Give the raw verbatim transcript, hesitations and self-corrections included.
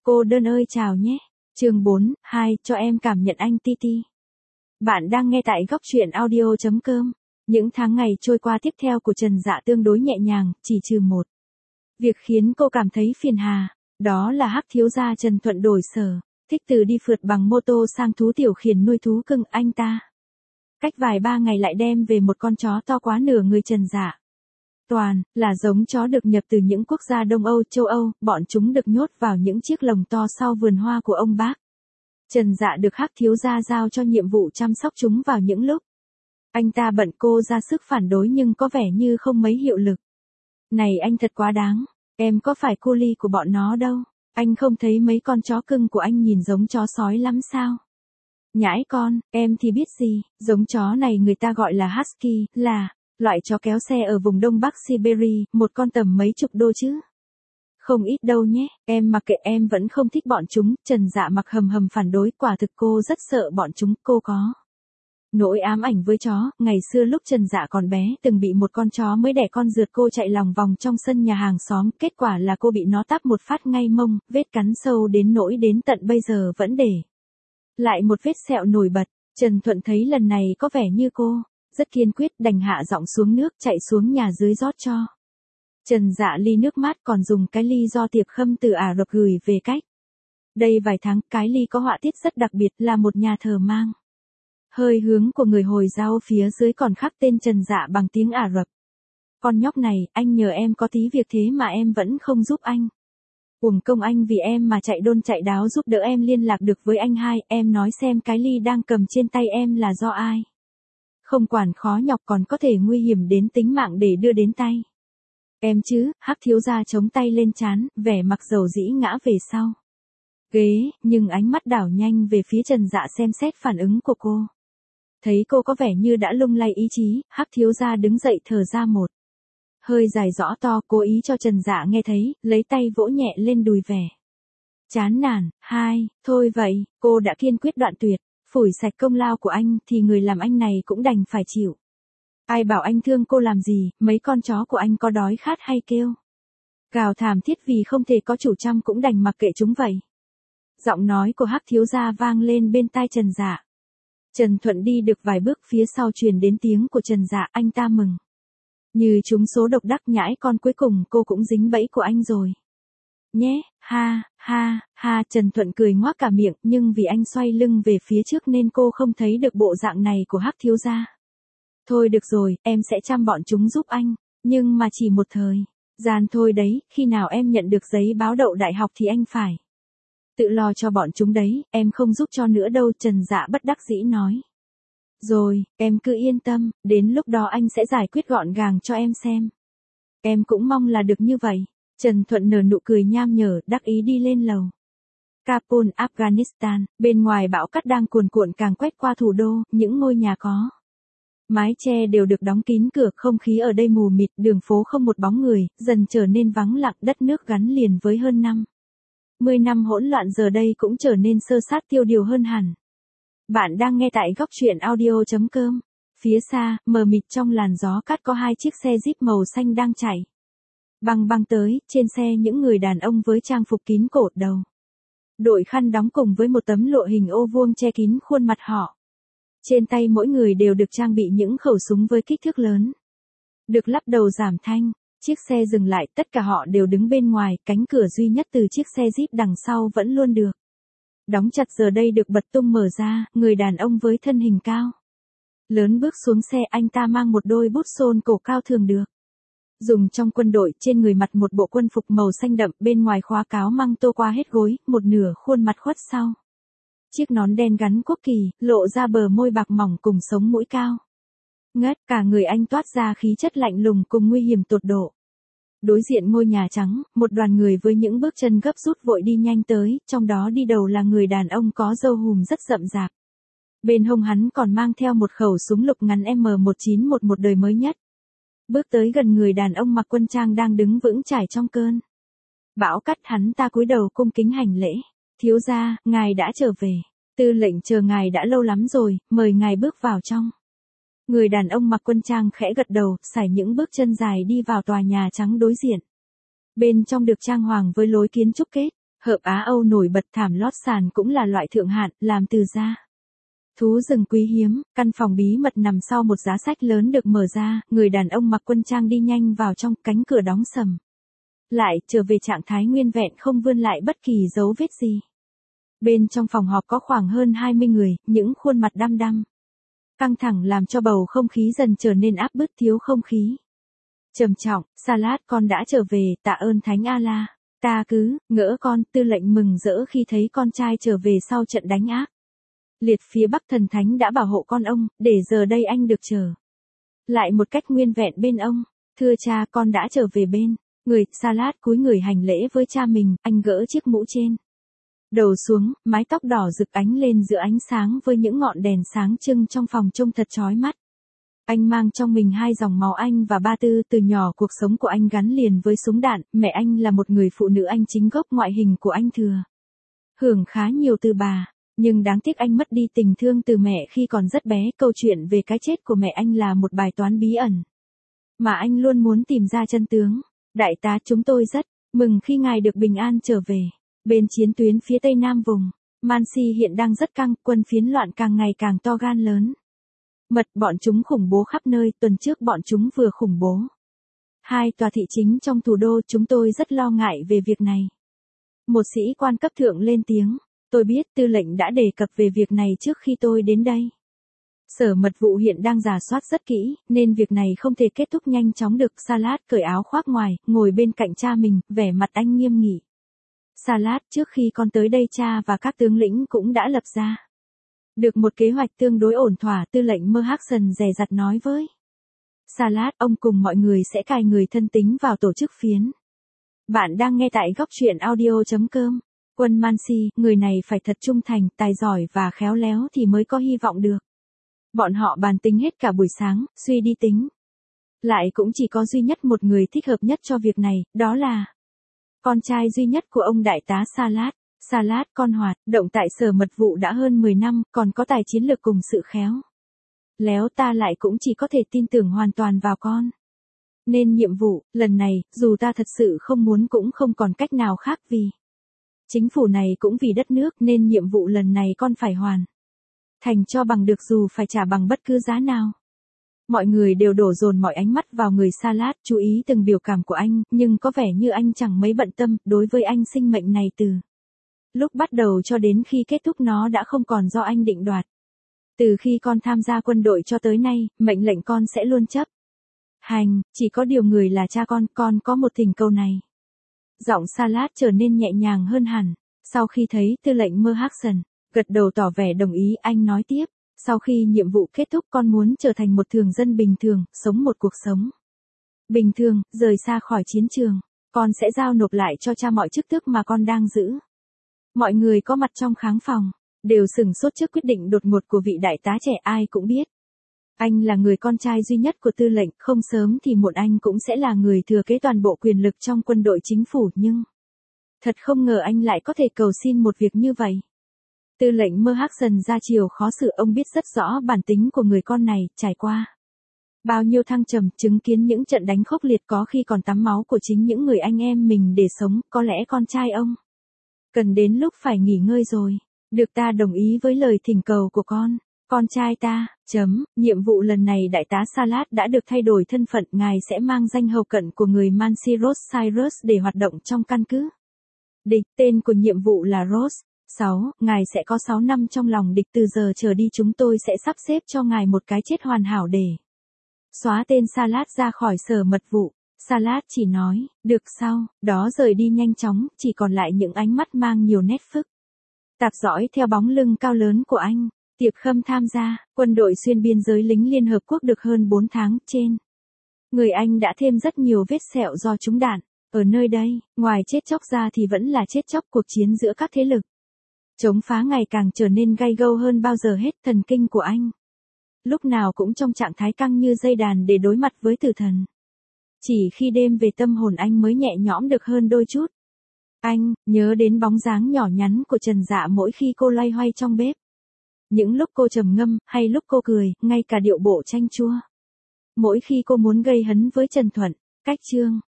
Cô đơn ơi chào nhé. Chương bốn, hai, cho em cảm nhận anh Titi. Bạn đang nghe tại góc truyện audio chấm com. Những tháng ngày trôi qua tiếp theo của Trần Dạ tương đối nhẹ nhàng, chỉ trừ một. Việc khiến cô cảm thấy phiền hà, đó là Hắc thiếu gia Trần Thuận đổi sở, thích từ đi phượt bằng mô tô sang thú tiểu khiển nuôi thú cưng anh ta. Cách vài ba ngày lại đem về một con chó to quá nửa người Trần Dạ. Toàn là giống chó được nhập từ những quốc gia Đông Âu, châu Âu, bọn chúng được nhốt vào những chiếc lồng to sau vườn hoa của ông bác. Trần Dạ được Hắc thiếu gia giao cho nhiệm vụ chăm sóc chúng vào những lúc anh ta bận, cô ra sức phản đối nhưng có vẻ như không mấy hiệu lực. Này anh thật quá đáng, em có phải cô ly của bọn nó đâu, anh không thấy mấy con chó cưng của anh nhìn giống chó sói lắm sao? Nhãi con, em thì biết gì, giống chó này người ta gọi là Husky, là loại chó kéo xe ở vùng Đông Bắc Siberia, một con tầm mấy chục đô chứ. Không ít đâu nhé, em mặc kệ, em vẫn không thích bọn chúng. Trần Dạ mặc hầm hầm phản đối, quả thực cô rất sợ bọn chúng, cô có nỗi ám ảnh với chó. Ngày xưa lúc Trần Dạ còn bé, từng bị một con chó mới đẻ con rượt cô chạy lòng vòng trong sân nhà hàng xóm, kết quả là cô bị nó táp một phát ngay mông, vết cắn sâu đến nỗi đến tận bây giờ vẫn để lại một vết sẹo nổi bật. Trần Thuận thấy lần này có vẻ như cô rất kiên quyết, đành hạ giọng xuống nước, chạy xuống nhà dưới rót cho Trần Dạ ly nước mát, còn dùng cái ly do Tiệp Khâm từ Ả Rập gửi về cách đây vài tháng. Cái ly có họa tiết rất đặc biệt, là một nhà thờ mang hơi hướng của người Hồi giáo, phía dưới còn khắc tên Trần Dạ bằng tiếng Ả Rập. Con nhóc này, anh nhờ em có tí việc thế mà em vẫn không giúp anh. Uổng công anh vì em mà chạy đôn chạy đáo giúp đỡ em liên lạc được với anh hai. Em nói xem cái ly đang cầm trên tay em là do ai? Không quản khó nhọc còn có thể nguy hiểm đến tính mạng để đưa đến tay em chứ. Hắc thiếu gia chống tay lên trán, vẻ mặt dầu dĩ ngã về sau ghế, nhưng ánh mắt đảo nhanh về phía Trần Dạ xem xét phản ứng của cô. Thấy cô có vẻ như đã lung lay ý chí, Hắc thiếu gia đứng dậy thở ra một hơi dài rõ to, cố ý cho Trần Dạ nghe thấy, lấy tay vỗ nhẹ lên đùi vẻ chán nản. Hai, thôi vậy, cô đã kiên quyết đoạn tuyệt, phủi sạch công lao của anh thì người làm anh này cũng đành phải chịu. Ai bảo anh thương cô làm gì, mấy con chó của anh có đói khát hay kêu gào thảm thiết vì không thể có chủ chăm cũng đành mặc kệ chúng vậy. Giọng nói của Hắc thiếu gia vang lên bên tai Trần Dạ. Trần Thuận đi được vài bước, phía sau truyền đến tiếng của Trần Dạ, anh ta mừng như trúng số độc đắc, nhãi con, cuối cùng cô cũng dính bẫy của anh rồi nhé. Ha, ha, ha. Trần Thuận cười ngoác cả miệng, nhưng vì anh xoay lưng về phía trước nên cô không thấy được bộ dạng này của Hắc thiếu gia. Thôi được rồi, em sẽ chăm bọn chúng giúp anh, nhưng mà chỉ một thời gian thôi đấy, khi nào em nhận được giấy báo đậu đại học thì anh phải tự lo cho bọn chúng đấy, em không giúp cho nữa đâu. Trần Dạ bất đắc dĩ nói. Rồi, em cứ yên tâm, đến lúc đó anh sẽ giải quyết gọn gàng cho em xem. Em cũng mong là được như vậy. Trần Thuận nở nụ cười nham nhở, đắc ý đi lên lầu Kabul, Afghanistan. Bên ngoài bão cát đang cuồn cuộn càng quét qua thủ đô, những ngôi nhà có mái che đều được đóng kín cửa, không khí ở đây mù mịt, đường phố không một bóng người, dần trở nên vắng lặng. Đất nước gắn liền với hơn năm mươi năm hỗn loạn giờ đây cũng trở nên sơ sát tiêu điều hơn hẳn. Bạn đang nghe tại góc truyện audio chấm com. Phía xa, mờ mịt trong làn gió cát, có hai chiếc xe Jeep màu xanh đang chạy băng băng tới. Trên xe những người đàn ông với trang phục kín cổ, đầu đội khăn đóng cùng với một tấm lụa hình ô vuông che kín khuôn mặt họ. Trên tay mỗi người đều được trang bị những khẩu súng với kích thước lớn, được lắp đầu giảm thanh. Chiếc xe dừng lại, tất cả họ đều đứng bên ngoài, cánh cửa duy nhất từ chiếc xe Jeep đằng sau vẫn luôn được đóng chặt giờ đây được bật tung mở ra. Người đàn ông với thân hình cao lớn bước xuống xe, anh ta mang một đôi bút xôn cổ cao thường được dùng trong quân đội, trên người mặc một bộ quân phục màu xanh đậm, bên ngoài khóa cáo măng tô qua hết gối, một nửa khuôn mặt khuất sau chiếc nón đen gắn quốc kỳ, lộ ra bờ môi bạc mỏng cùng sống mũi cao ngất. Cả người anh toát ra khí chất lạnh lùng cùng nguy hiểm tột độ. Đối diện ngôi nhà trắng, một đoàn người với những bước chân gấp rút vội đi nhanh tới, trong đó đi đầu là người đàn ông có râu hùm rất rậm rạp. Bên hông hắn còn mang theo một khẩu súng lục ngắn M một chín một một đời mới nhất. Bước tới gần người đàn ông mặc quân trang đang đứng vững chãi trong cơn bão cát, hắn ta cúi đầu cung kính hành lễ. Thiếu gia, ngài đã trở về. Tư lệnh chờ ngài đã lâu lắm rồi, mời ngài bước vào trong. Người đàn ông mặc quân trang khẽ gật đầu, sải những bước chân dài đi vào tòa nhà trắng đối diện. Bên trong được trang hoàng với lối kiến trúc kết Hợp Á Âu nổi bật, thảm lót sàn cũng là loại thượng hạng, làm từ da thú rừng quý hiếm. Căn phòng bí mật nằm sau một giá sách lớn được mở ra, người đàn ông mặc quân trang đi nhanh vào trong, cánh cửa đóng sầm lại, trở về trạng thái nguyên vẹn, không vươn lại bất kỳ dấu vết gì. Bên trong phòng họp có khoảng hơn hai mươi người, những khuôn mặt đăm đăm, căng thẳng làm cho bầu không khí dần trở nên áp bức, thiếu không khí trầm trọng. Salad, con đã trở về, tạ ơn Thánh Allah. Ta cứ ngỡ con. Tư lệnh mừng rỡ khi thấy con trai trở về sau trận đánh ác liệt phía Bắc. Thần Thánh đã bảo hộ con ông, để giờ đây anh được trở lại một cách nguyên vẹn bên ông. Thưa cha, con đã trở về bên người. Salad cúi người hành lễ với cha mình, anh gỡ chiếc mũ trên đầu xuống, mái tóc đỏ rực ánh lên giữa ánh sáng với những ngọn đèn sáng trưng trong phòng trông thật chói mắt. Anh mang trong mình hai dòng máu Anh và Ba Tư. Từ nhỏ cuộc sống của anh gắn liền với súng đạn, mẹ anh là một người phụ nữ Anh chính gốc, ngoại hình của anh thừa hưởng khá nhiều từ bà. Nhưng đáng tiếc anh mất đi tình thương từ mẹ khi còn rất bé. Câu chuyện về cái chết của mẹ anh là một bài toán bí ẩn mà anh luôn muốn tìm ra chân tướng. Đại tá, chúng tôi rất mừng khi ngài được bình an trở về. Bên chiến tuyến phía tây nam vùng Mansi hiện đang rất căng, quân phiến loạn càng ngày càng to gan lớn mật, bọn chúng khủng bố khắp nơi. Tuần trước bọn chúng vừa khủng bố hai tòa thị chính trong thủ đô. Chúng tôi rất lo ngại về việc này. Một sĩ quan cấp thượng lên tiếng. Tôi biết tư lệnh đã đề cập về việc này trước khi tôi đến đây. Sở mật vụ hiện đang rà soát rất kỹ, nên việc này không thể kết thúc nhanh chóng được. Salad cởi áo khoác ngoài, ngồi bên cạnh cha mình, vẻ mặt anh nghiêm nghị. Salad, trước khi con tới đây cha và các tướng lĩnh cũng đã lập ra được một kế hoạch tương đối ổn thỏa. Tư lệnh Mơ Hắc Sần dè dặt nói với Salad, ông cùng mọi người sẽ cài người thân tín vào tổ chức phiến. Bạn đang nghe tại góc truyện audio chấm com. Quân Mansi, người này phải thật trung thành, tài giỏi và khéo léo thì mới có hy vọng được. Bọn họ bàn tính hết cả buổi sáng, suy đi tính lại cũng chỉ có duy nhất một người thích hợp nhất cho việc này, đó là con trai duy nhất của ông đại tá Salad. Salad, con hoạt động tại sở mật vụ đã hơn mười năm, còn có tài chiến lược cùng sự khéo léo. Ta lại cũng chỉ có thể tin tưởng hoàn toàn vào con. Nên nhiệm vụ lần này, dù ta thật sự không muốn cũng không còn cách nào khác, vì chính phủ này cũng vì đất nước, nên nhiệm vụ lần này con phải hoàn thành cho bằng được, dù phải trả bằng bất cứ giá nào. Mọi người đều đổ dồn mọi ánh mắt vào người Salad, chú ý từng biểu cảm của anh, nhưng có vẻ như anh chẳng mấy bận tâm. Đối với anh, sinh mệnh này từ lúc bắt đầu cho đến khi kết thúc nó đã không còn do anh định đoạt. Từ khi con tham gia quân đội cho tới nay, mệnh lệnh con sẽ luôn chấp hành, chỉ có điều người là cha con, con có một thỉnh cầu này. Giọng Salad trở nên nhẹ nhàng hơn hẳn, sau khi thấy tư lệnh Mơ Hắc Sần gật đầu tỏ vẻ đồng ý. Anh nói tiếp, sau khi nhiệm vụ kết thúc con muốn trở thành một thường dân bình thường, sống một cuộc sống bình thường, rời xa khỏi chiến trường. Con sẽ giao nộp lại cho cha mọi chức tước mà con đang giữ. Mọi người có mặt trong khán phòng đều sửng sốt trước quyết định đột ngột của vị đại tá trẻ. Ai cũng biết anh là người con trai duy nhất của tư lệnh, không sớm thì muộn anh cũng sẽ là người thừa kế toàn bộ quyền lực trong quân đội chính phủ, nhưng thật không ngờ anh lại có thể cầu xin một việc như vậy. Tư lệnh Mơ Hắc Sần ra chiều khó xử, ông biết rất rõ bản tính của người con này, trải qua bao nhiêu thăng trầm, chứng kiến những trận đánh khốc liệt, có khi còn tắm máu của chính những người anh em mình để sống. Có lẽ con trai ông cần đến lúc phải nghỉ ngơi rồi. Được, ta đồng ý với lời thỉnh cầu của con. Con trai ta, chấm, nhiệm vụ lần này đại tá Salad đã được thay đổi thân phận, ngài sẽ mang danh hầu cận của người Mansi Rose Cyrus để hoạt động trong căn cứ địch. Tên của nhiệm vụ là Rose. sáu. Ngài sẽ có sáu năm trong lòng địch. Từ giờ trở đi chúng tôi sẽ sắp xếp cho ngài một cái chết hoàn hảo để xóa tên Salad ra khỏi sở mật vụ. Salad chỉ nói, được, sau đó rời đi nhanh chóng, chỉ còn lại những ánh mắt mang nhiều nét phức tạp dõi theo bóng lưng cao lớn của anh. Tiệp Khâm tham gia, quân đội xuyên biên giới lính Liên Hợp Quốc được hơn bốn tháng, trên người anh đã thêm rất nhiều vết sẹo do trúng đạn. Ở nơi đây, ngoài chết chóc ra thì vẫn là chết chóc. Cuộc chiến giữa các thế lực chống phá ngày càng trở nên gay gâu hơn bao giờ hết. Thần kinh của anh lúc nào cũng trong trạng thái căng như dây đàn để đối mặt với tử thần. Chỉ khi đêm về tâm hồn anh mới nhẹ nhõm được hơn đôi chút. Anh nhớ đến bóng dáng nhỏ nhắn của Trần Dạ mỗi khi cô loay hoay trong bếp. Những lúc cô trầm ngâm, hay lúc cô cười, ngay cả điệu bộ chanh chua. Mỗi khi cô muốn gây hấn với Trần Thuận. Cách chương